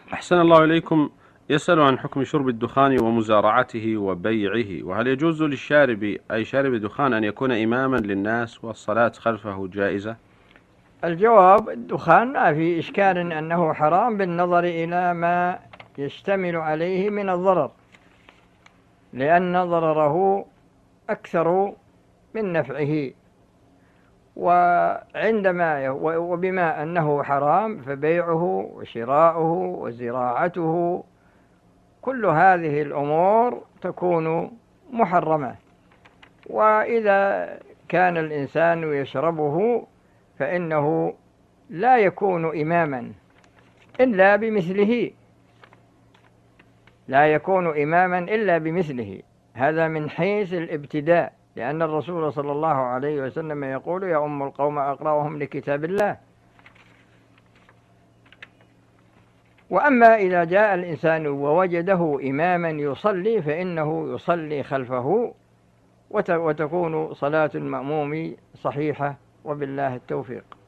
أحسن الله إليكم. يسأل عن حكم شرب الدخان ومزارعته وبيعه، وهل يجوز للشارب أي شارب الدخان أن يكون إماما للناس والصلاة خلفه جائزة؟ الجواب: الدخان ما في إشكال أنه حرام بالنظر إلى ما يشتمل عليه من الضرر، لأن ضرره أكثر من نفعه، وبما أنه حرام فبيعه وشراؤه وزراعته كل هذه الأمور تكون محرمة. وإذا كان الإنسان يشربه فإنه لا يكون إماما إلا بمثله، لا يكون إماما إلا بمثله. هذا من حيث الابتداء، لأن الرسول صلى الله عليه وسلم يقول: يا أم القوم أقرأهم لكتاب الله. وأما إذا جاء الإنسان ووجده إماما يصلي فإنه يصلي خلفه، وتكون صلاة المأموم صحيحة، وبالله التوفيق.